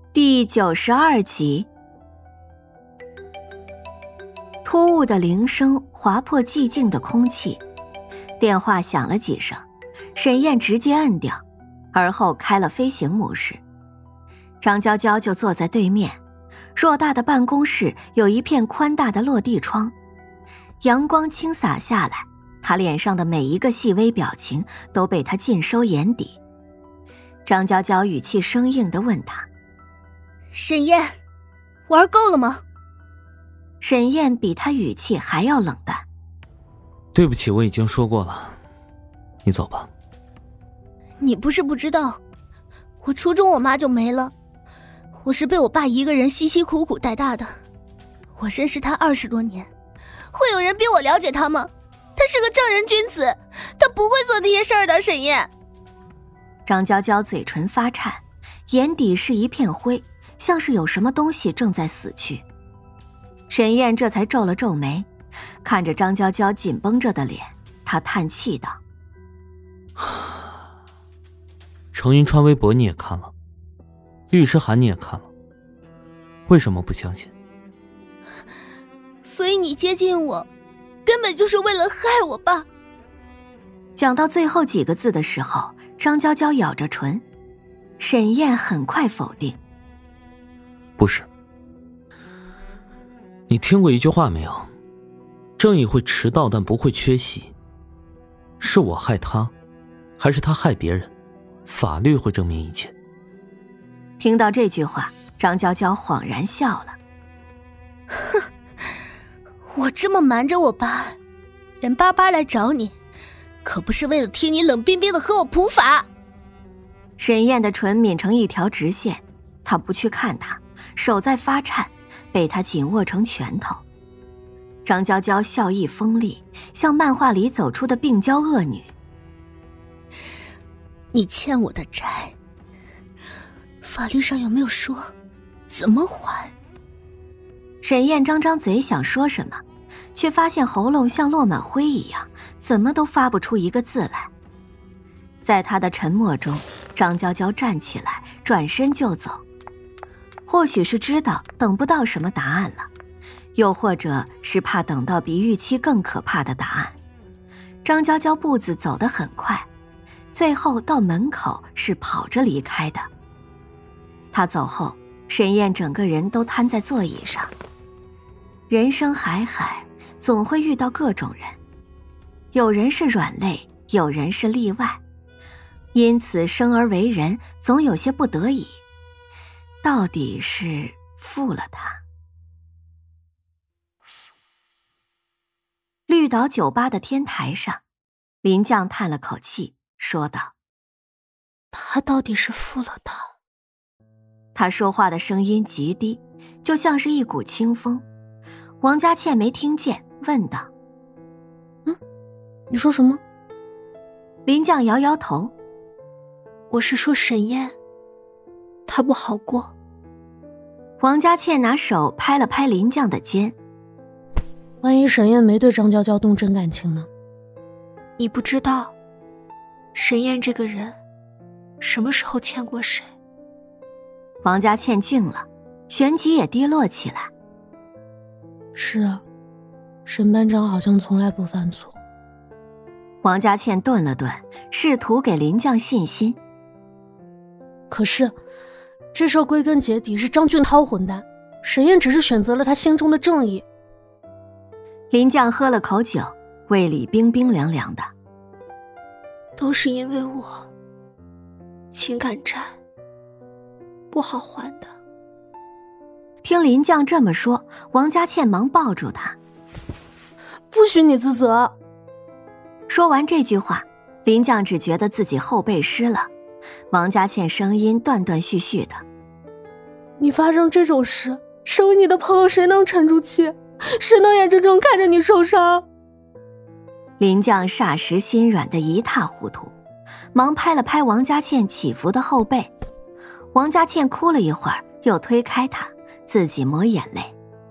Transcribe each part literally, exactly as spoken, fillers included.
第九十二集。突兀的铃声划破寂静的空气，电话响了几声，沈燕直接摁掉，而后开了飞行模式。张娇娇就坐在对面，偌大的办公室有一片宽大的落地窗，阳光倾洒下来，她脸上的每一个细微表情都被她尽收眼底。张娇娇语气生硬地问她： 沈燕，玩够了吗？ 沈燕比她语气还要冷淡。 对不起，我已经说过了，你走吧。 你不是不知道，我初中我妈就没了，我是被我爸一个人辛辛苦苦带大的，我认识他二十多年，会有人比我了解他吗？他是个正人君子，他不会做那些事儿的。沈燕。 张娇娇嘴唇发颤，眼底是一片灰，像是有什么东西正在死去。沈燕这才皱了皱眉，看着张娇娇紧绷着的脸，她叹气道： 程云川微博你也看了，律师函你也看了，为什么不相信？ 所以你接近我根本就是为了害我爸。 讲到最后几个字的时候，张娇娇咬着唇，沈燕很快否定： 不是。你听过一句话没有？正义会迟到但不会缺席。是我害他，还是他害别人，法律会证明一切。 听到这句话，张娇娇恍然笑了。 哼，我这么瞒着我爸，人巴巴来找你，可不是为了听你冷冰冰的和我普法。 沈燕的唇抿成一条直线，她不去看他，手在发颤，被他紧握成拳头。张娇娇笑意锋利，像漫画里走出的病娇恶女。 你欠我的债，法律上有没有说怎么还？ 沈燕张张嘴想说什么，却发现喉咙像落满灰一样，怎么都发不出一个字来。在她的沉默中，张娇娇站起来，转身就走。或许是知道等不到什么答案了，又或者是怕等到比预期更可怕的答案。张娇娇步子走得很快，最后到门口是跑着离开的。她走后，沈燕整个人都瘫在座椅上。人生海海，总会遇到各种人，有人是软肋，有人是例外，因此生而为人总有些不得已。到底是负了他。绿岛酒吧的天台上，林将叹了口气，说道： 他到底是负了他。 他说话的声音极低，就像是一股清风。王佳倩没听见，问道： 嗯，你说什么？ 林将摇摇头： 我是说沈燕，她不好过。 王佳倩拿手拍了拍林将的肩： 万一沈燕没对张娇娇动真感情呢？ 你不知道，沈燕这个人什么时候欠过谁。 王佳倩静了，旋即也低落起来。 是啊，沈班长好像从来不犯错。 王佳倩顿了顿，试图给林将信心。 可是这事归根结底是张俊涛混蛋，沈燕只是选择了他心中的正义。 林将喝了口酒，胃里冰冰凉凉的。 都是因为我情感债不好还的。 听林将这么说，王佳倩忙抱住他： 不许你自责。 说完这句话，林将只觉得自己后背湿了。王佳倩声音断断续续的： 你发生这种事，身为你的朋友谁能沉住气，谁能眼睁睁看着你受伤？ 林将霎时心软得一塌糊涂，忙拍了拍王佳倩起伏的后背。王佳倩哭了一会儿，又推开他，自己抹眼泪。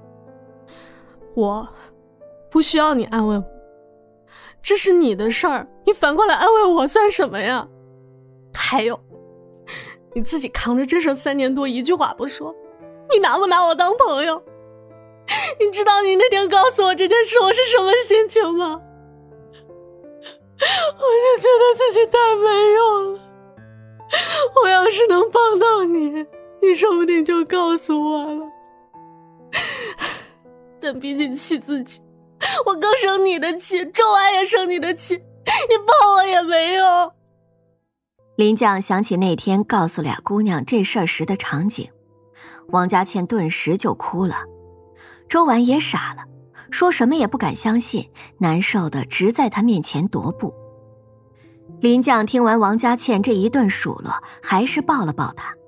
我不需要你安慰我，这是你的事儿，你反过来安慰我算什么呀？还有， 你自己扛着这事三年多，一句话不说，你拿不拿我当朋友？你知道你那天告诉我这件事我是什么心情吗？我就觉得自己太没用了。我要是能帮到你，你说不定就告诉我了。但比起气自己，我更生你的气，周安也生你的气，你帮我也没用。 林将想起那天告诉俩姑娘这事儿时的场景，王佳倩顿时就哭了，周婉也傻了，说什么也不敢相信，难受的直在她面前踱步。林将听完王佳倩这一顿数落，还是抱了抱她。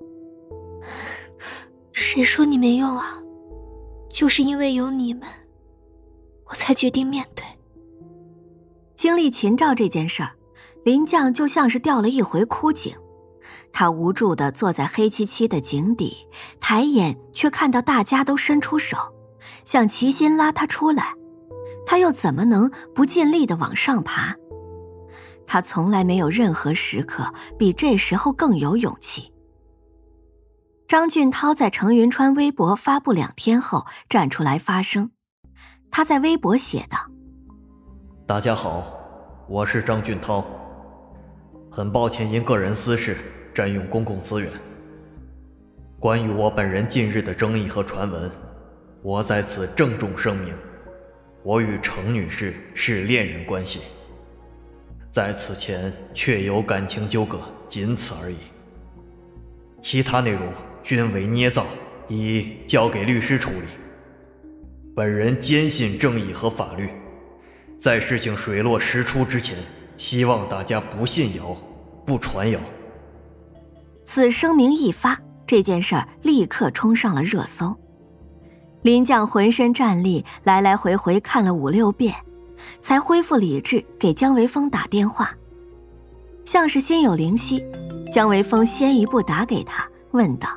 谁说你没用啊？就是因为有你们，我才决定面对。 经历秦赵这件事儿，林将就像是掉了一回枯井，他无助地坐在黑漆漆的井底，抬眼却看到大家都伸出手，想齐心拉他出来，他又怎么能不尽力地往上爬？他从来没有任何时刻比这时候更有勇气。张俊涛在程云川微博发布两天后站出来发声，他在微博写道： 大家好，我是张俊涛，很抱歉因个人私事占用公共资源。关于我本人近日的争议和传闻，我在此郑重声明，我与程女士是恋人关系，在此前确有感情纠葛，仅此而已。其他内容均为捏造，已交给律师处理。本人坚信正义和法律，在事情水落石出之前，希望大家不信谣，不传谣。 此声明一发，这件事儿立刻冲上了热搜。林将浑身战栗，来来回回看了五六遍，才恢复理智，给姜维峰打电话。像是心有灵犀，姜维峰先一步打给他，问道：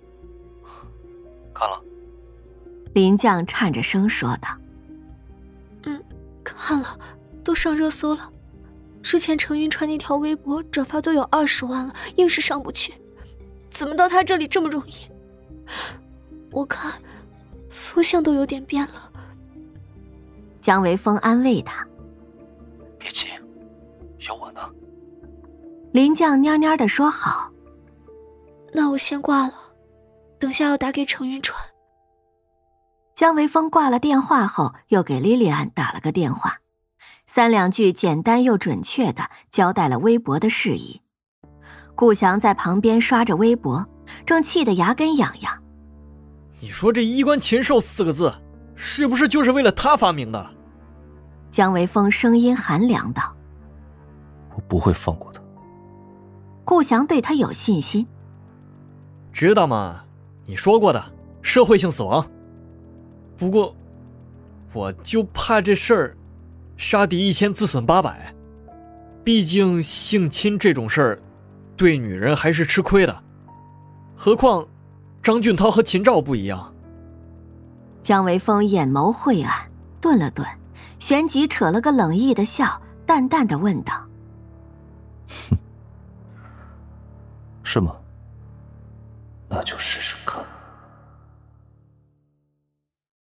看了？ 林将颤着声说道： 嗯，看了，都上热搜了。之前程云川那条微博转发都有二十万了，硬是上不去，怎么到他这里这么容易？我看风向都有点变了。 姜维峰安慰他： 别急，有我呢。 林将蔫蔫地说好。 那我先挂了，等下要打给程云川。 姜维峰挂了电话后，又给莉莉安打了个电话，三两句简单又准确地交代了微博的事宜。顾翔在旁边刷着微博，正气得牙根痒痒。 你说这衣冠禽兽四个字，是不是就是为了他发明的？ 姜维峰声音寒凉道： 我不会放过他。 顾翔对他有信心。 知道吗？你说过的，社会性死亡。不过，我就怕这事儿，杀敌一千自损八百。毕竟性侵这种事儿，对女人还是吃亏的。何况，张俊涛和秦赵不一样。 姜维峰眼眸晦暗，顿了顿，旋即扯了个冷意的笑，淡淡的问道： 哼，是吗？那就试试。